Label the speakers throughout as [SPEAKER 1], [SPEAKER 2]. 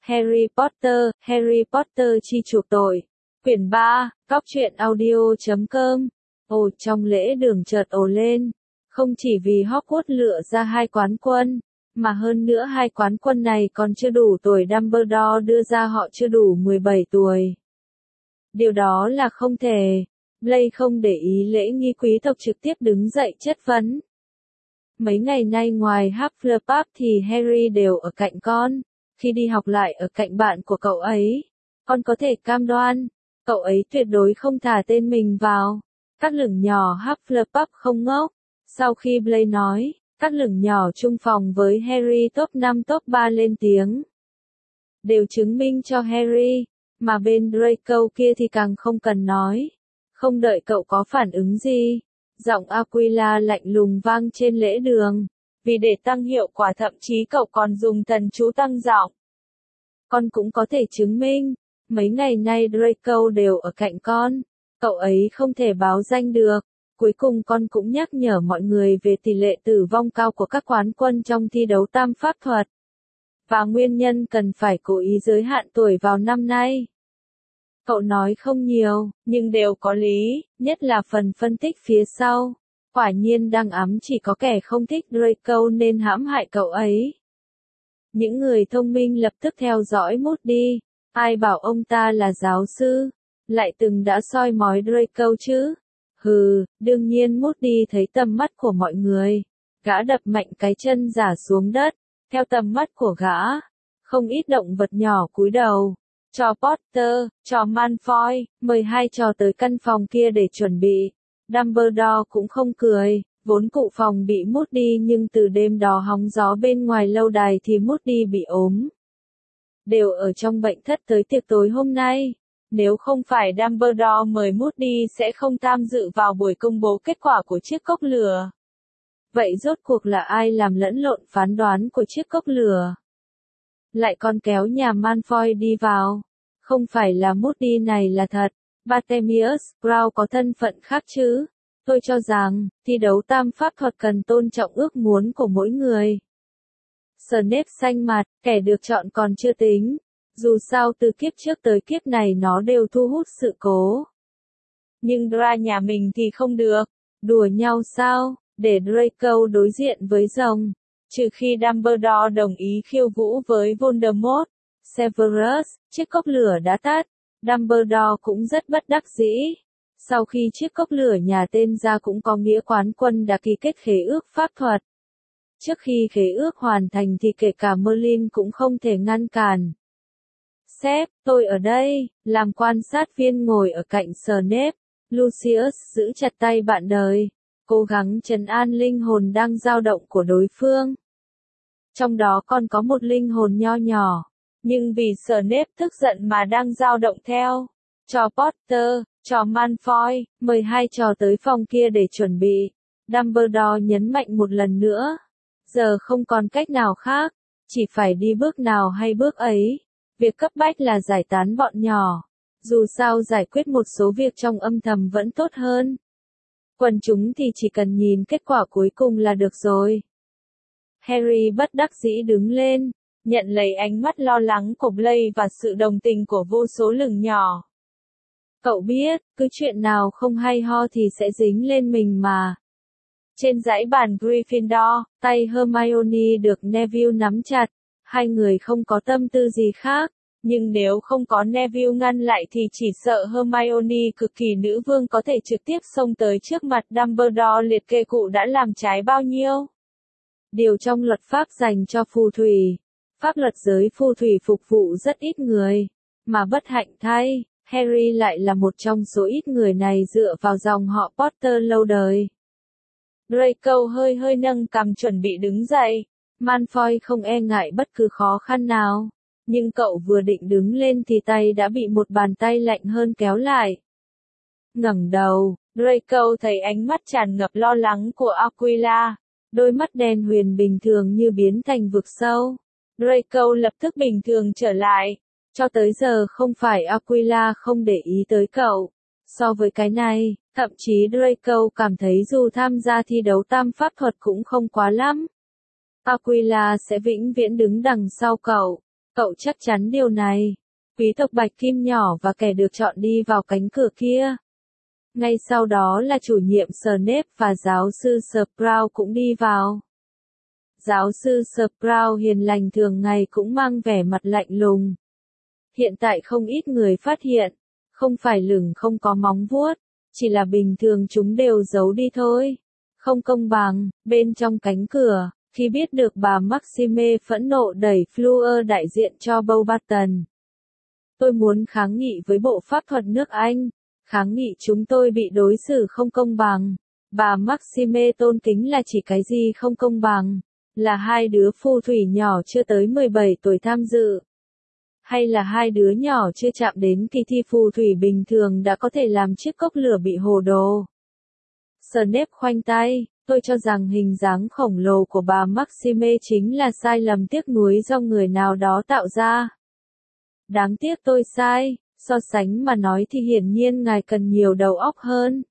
[SPEAKER 1] Harry Potter chi chuộc tội. Quyển 3, Cóc truyện audio.com. Ồ, trong lễ đường chợt ồ lên. Không chỉ vì Hogwarts lựa ra 2 quán quân, mà hơn nữa 2 quán quân này còn chưa đủ tuổi. Dumbledore đưa ra họ chưa đủ 17 tuổi. Điều đó là không thể. Blaise không để ý lễ nghi, quý tộc trực tiếp đứng dậy chất vấn. Mấy ngày nay ngoài Hufflepuff thì Harry đều ở cạnh con. Khi đi học lại ở cạnh bạn của cậu ấy. Con có thể cam đoan, cậu ấy tuyệt đối không thả tên mình vào. Các lửng nhỏ Hufflepuff không ngốc. Sau khi Blaise nói, các lửng nhỏ chung phòng với Harry top 5 top 3 lên tiếng. Đều chứng minh cho Harry, mà bên Draco kia thì càng không cần nói. Không đợi cậu có phản ứng gì, giọng Aquila lạnh lùng vang trên lễ đường. Vì để tăng hiệu quả thậm chí cậu còn dùng thần chú tăng giọng. Con cũng có thể chứng minh, mấy ngày nay Draco đều ở cạnh con. Cậu ấy không thể báo danh được. Cuối cùng con cũng nhắc nhở mọi người về tỷ lệ tử vong cao của các quán quân trong thi đấu tam pháp thuật. Và nguyên nhân cần phải cố ý giới hạn tuổi vào năm nay. Cậu nói không nhiều, nhưng đều có lý, nhất là phần phân tích phía sau. Quả nhiên đang ám chỉ có kẻ không thích Draco nên hãm hại cậu ấy. Những người thông minh lập tức theo dõi Moody. Ai bảo ông ta là giáo sư, lại từng đã soi mói Draco chứ? Hừ, đương nhiên Moody thấy tầm mắt của mọi người. Gã đập mạnh cái chân giả xuống đất. Theo tầm mắt của gã, không ít động vật nhỏ cúi đầu. Cho Potter, cho Malfoy, mời 2 trò tới căn phòng kia để chuẩn bị. Dumbledore cũng không cười, vốn cụ phòng bị Moody nhưng từ đêm đó hóng gió bên ngoài lâu đài thì Moody bị ốm. Đều ở trong bệnh thất tới tiệc tối hôm nay. Nếu không phải Dumbledore mời Moody sẽ không tham dự vào buổi công bố kết quả của chiếc cốc lửa. Vậy rốt cuộc là ai làm lẫn lộn phán đoán của chiếc cốc lửa? Lại còn kéo nhà Malfoy đi vào. Không phải là Moody này là thật. Bartemius Brown có thân phận khác chứ. Tôi cho rằng, thi đấu tam pháp thuật cần tôn trọng ước muốn của mỗi người. Snape xanh mặt, kẻ được chọn còn chưa tính. Dù sao từ kiếp trước tới kiếp này nó đều thu hút sự cố. Nhưng Dra nhà mình thì không được. Đùa nhau sao, để Draco đối diện với rồng. Trừ khi Dumbledore đồng ý khiêu vũ với Voldemort. Severus, chiếc cốc lửa đã tắt. Dumbledore cũng rất bất đắc dĩ. Sau khi chiếc cốc lửa nhà tên ra cũng có nghĩa quán quân đã ký kết khế ước pháp thuật. Trước khi khế ước hoàn thành thì kể cả Merlin cũng không thể ngăn cản. Sếp, tôi ở đây, làm quan sát viên ngồi ở cạnh Snape. Lucius giữ chặt tay bạn đời, cố gắng trấn an linh hồn đang dao động của đối phương. Trong đó còn có một linh hồn nho nhỏ, nhưng vì Snape tức giận mà đang dao động theo. Cho Potter, cho Malfoy, mời 2 trò tới phòng kia để chuẩn bị. Dumbledore nhấn mạnh một lần nữa. Giờ không còn cách nào khác, chỉ phải đi bước nào hay bước ấy. Việc cấp bách là giải tán bọn nhỏ. Dù sao giải quyết một số việc trong âm thầm vẫn tốt hơn. Quần chúng thì chỉ cần nhìn kết quả cuối cùng là được rồi. Harry bất đắc dĩ đứng lên, nhận lấy ánh mắt lo lắng của Blaise và sự đồng tình của vô số lửng nhỏ. Cậu biết, cứ chuyện nào không hay ho thì sẽ dính lên mình mà. Trên dãy bàn Gryffindor, tay Hermione được Neville nắm chặt. 2 người không có tâm tư gì khác. Nhưng nếu không có Neville ngăn lại thì chỉ sợ Hermione cực kỳ nữ vương có thể trực tiếp xông tới trước mặt Dumbledore liệt kê cụ đã làm trái bao nhiêu. Điều trong luật pháp dành cho phù thủy. Pháp luật giới phù thủy phục vụ rất ít người. Mà bất hạnh thay, Harry lại là một trong số ít người này dựa vào dòng họ Potter lâu đời. Draco hơi nâng cằm chuẩn bị đứng dậy. Malfoy không e ngại bất cứ khó khăn nào. Nhưng cậu vừa định đứng lên thì tay đã bị một bàn tay lạnh hơn kéo lại. Ngẩng đầu, Draco thấy ánh mắt tràn ngập lo lắng của Aquila. Đôi mắt đen huyền bình thường như biến thành vực sâu. Draco lập tức bình thường trở lại. Cho tới giờ không phải Aquila không để ý tới cậu. So với cái này, thậm chí Draco cảm thấy dù tham gia thi đấu tam pháp thuật cũng không quá lắm. Aquila sẽ vĩnh viễn đứng đằng sau cậu. Cậu chắc chắn điều này. Quý tộc Bạch Kim nhỏ và kẻ được chọn đi vào cánh cửa kia. Ngay sau đó là chủ nhiệm Snape và giáo sư Sprout cũng đi vào. Giáo sư Sprout hiền lành thường ngày cũng mang vẻ mặt lạnh lùng. Hiện tại không ít người phát hiện, không phải lửng không có móng vuốt, chỉ là bình thường chúng đều giấu đi thôi. Không công bằng, bên trong cánh cửa, khi biết được bà Maxime phẫn nộ đẩy Fleur đại diện cho Beauxbaton. Tôi muốn kháng nghị với bộ pháp thuật nước Anh, kháng nghị chúng tôi bị đối xử không công bằng. Bà Maxime tôn kính là chỉ cái gì không công bằng? Là hai đứa phù thủy nhỏ chưa tới 17 tuổi tham dự? Hay là hai đứa nhỏ chưa chạm đến kỳ thi phù thủy bình thường đã có thể làm chiếc cốc lửa bị hồ đồ? Snape khoanh tay, tôi cho rằng hình dáng khổng lồ của bà Maxime chính là sai lầm tiếc nuối do người nào đó tạo ra. Đáng tiếc tôi sai, so sánh mà nói thì hiển nhiên ngài cần nhiều đầu óc hơn.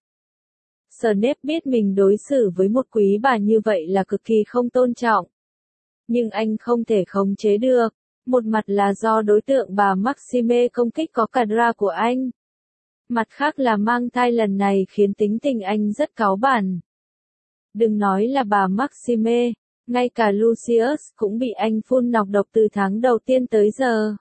[SPEAKER 1] Snape biết mình đối xử với một quý bà như vậy là cực kỳ không tôn trọng. Nhưng anh không thể khống chế được. Một mặt là do đối tượng bà Maxime công kích có cả Dra của anh. Mặt khác là mang thai lần này khiến tính tình anh rất cáu bẳn. Đừng nói là bà Maxime, ngay cả Lucius cũng bị anh phun nọc độc từ tháng đầu tiên tới giờ.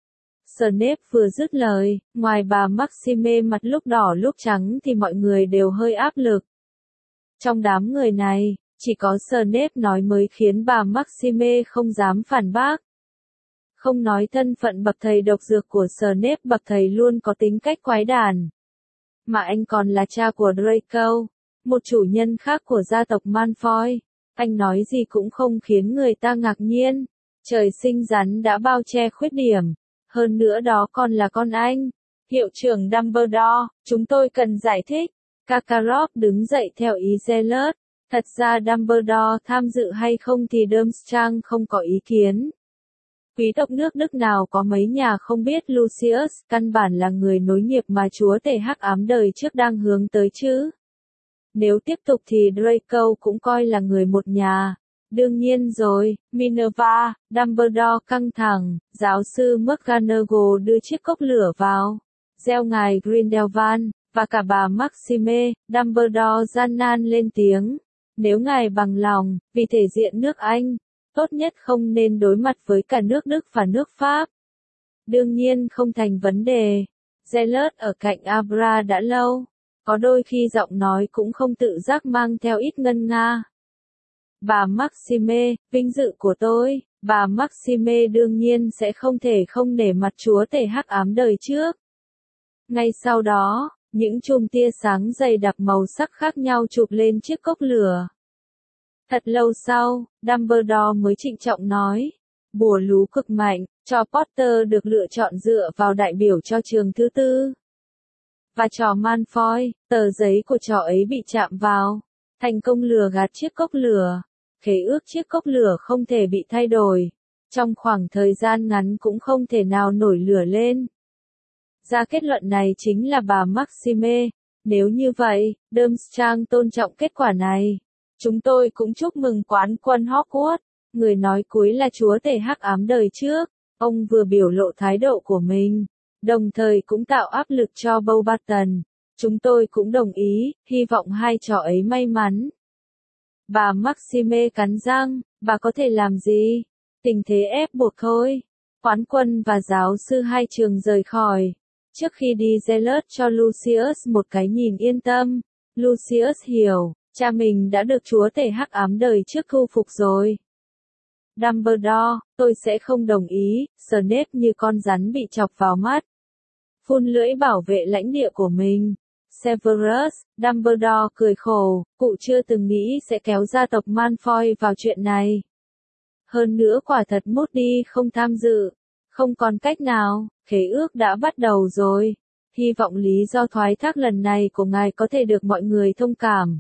[SPEAKER 1] Snape vừa dứt lời, ngoài bà Maxime mặt lúc đỏ lúc trắng thì mọi người đều hơi áp lực. Trong đám người này, chỉ có Snape nói mới khiến bà Maxime không dám phản bác. Không nói thân phận bậc thầy độc dược của Snape, bậc thầy luôn có tính cách quái đản. Mà anh còn là cha của Draco, một chủ nhân khác của gia tộc Malfoy. Anh nói gì cũng không khiến người ta ngạc nhiên. Trời sinh rắn đã bao che khuyết điểm. Hơn nữa đó còn là con anh. Hiệu trưởng Dumbledore, chúng tôi cần giải thích. Karkaroff đứng dậy theo ý Zealot. Thật ra Dumbledore tham dự hay không thì Durmstrang không có ý kiến. Quý tộc nước Đức nào có mấy nhà không biết Lucius, căn bản là người nối nghiệp mà chúa tể hắc ám đời trước đang hướng tới chứ. Nếu tiếp tục thì Draco cũng coi là người một nhà. Đương nhiên rồi, Minerva, Dumbledore căng thẳng, giáo sư McGonagall đưa chiếc cốc lửa vào. Gieo ngài Grindelwald, và cả bà Maxime, Dumbledore gian nan lên tiếng. Nếu ngài bằng lòng, vì thể diện nước Anh, tốt nhất không nên đối mặt với cả nước Đức và nước Pháp. Đương nhiên không thành vấn đề. Zealot ở cạnh Abra đã lâu. Có đôi khi giọng nói cũng không tự giác mang theo ít ngân nga. Bà Maxime, vinh dự của tôi, bà Maxime đương nhiên sẽ không thể không nể mặt chúa tể hắc ám đời trước. Ngay sau đó, những chùm tia sáng dày đặc màu sắc khác nhau chụp lên chiếc cốc lửa. Thật lâu sau, Dumbledore mới trịnh trọng nói, bùa lú cực mạnh, trò Potter được lựa chọn dựa vào đại biểu cho trường thứ tư. Và trò Malfoy, tờ giấy của trò ấy bị chạm vào, thành công lừa gạt chiếc cốc lửa. Khế ước chiếc cốc lửa không thể bị thay đổi. Trong khoảng thời gian ngắn cũng không thể nào nổi lửa lên. Ra kết luận này chính là bà Maxime. Nếu như vậy, Durmstrang tôn trọng kết quả này. Chúng tôi cũng chúc mừng quán quân Hogwarts. Người nói cuối là chúa tể hắc ám đời trước. Ông vừa biểu lộ thái độ của mình, đồng thời cũng tạo áp lực cho Beauxbaton. Chúng tôi cũng đồng ý, hy vọng hai trò ấy may mắn. Bà Maxime cắn răng, bà có thể làm gì? Tình thế ép buộc thôi. Quán quân và giáo sư hai trường rời khỏi. Trước khi đi Zealot cho Lucius một cái nhìn yên tâm. Lucius hiểu, cha mình đã được chúa tể hắc ám đời trước thu phục rồi. Dumbledore, tôi sẽ không đồng ý. Snape như con rắn bị chọc vào mắt. Phun lưỡi bảo vệ lãnh địa của mình. Severus, Dumbledore cười khổ, cụ chưa từng nghĩ sẽ kéo gia tộc Malfoy vào chuyện này. Hơn nữa quả thật Moody không tham dự. Không còn cách nào, khế ước đã bắt đầu rồi. Hy vọng lý do thoái thác lần này của ngài có thể được mọi người thông cảm.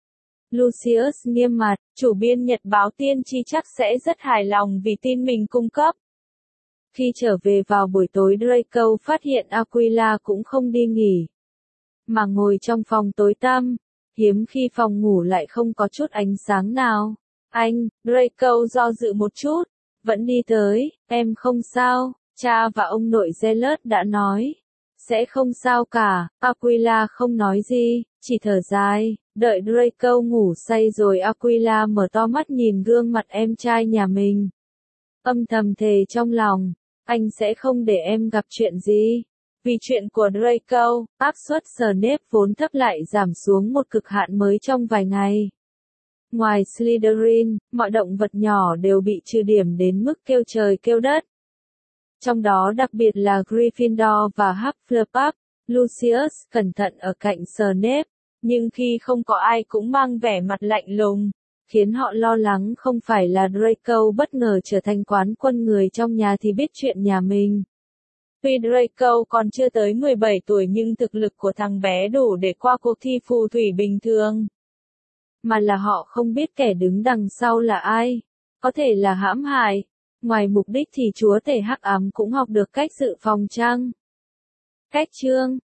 [SPEAKER 1] Lucius nghiêm mặt, chủ biên nhật báo tiên tri chắc sẽ rất hài lòng vì tin mình cung cấp. Khi trở về vào buổi tối Draco phát hiện Aquila cũng không đi nghỉ, mà ngồi trong phòng tối tăm, hiếm khi phòng ngủ lại không có chút ánh sáng nào. Anh, Draco do dự một chút, Vẫn đi tới, em không sao, cha và ông nội Zealot đã nói. Sẽ không sao cả, Aquila không nói gì, chỉ thở dài, đợi Draco ngủ say rồi Aquila mở to mắt nhìn gương mặt em trai nhà mình. Âm thầm thề trong lòng, anh sẽ không để em gặp chuyện gì. Vì chuyện của Draco, áp suất Snape vốn thấp lại giảm xuống một cực hạn mới trong vài ngày. Ngoài Slytherin, mọi động vật nhỏ đều bị trừ điểm đến mức kêu trời kêu đất. Trong đó đặc biệt là Gryffindor và Hufflepuff. Lucius cẩn thận ở cạnh Snape, nhưng khi không có ai cũng mang vẻ mặt lạnh lùng, khiến họ lo lắng không phải là Draco bất ngờ trở thành quán quân người trong nhà thì biết chuyện nhà mình. Tuy Draco còn chưa tới 17 tuổi nhưng thực lực của thằng bé đủ để qua cuộc thi phù thủy bình thường. Mà là họ không biết kẻ đứng đằng sau là ai. Có thể là hãm hại. Ngoài mục đích thì chúa tể hắc ám cũng học được cách dự phòng chăng? Cách chương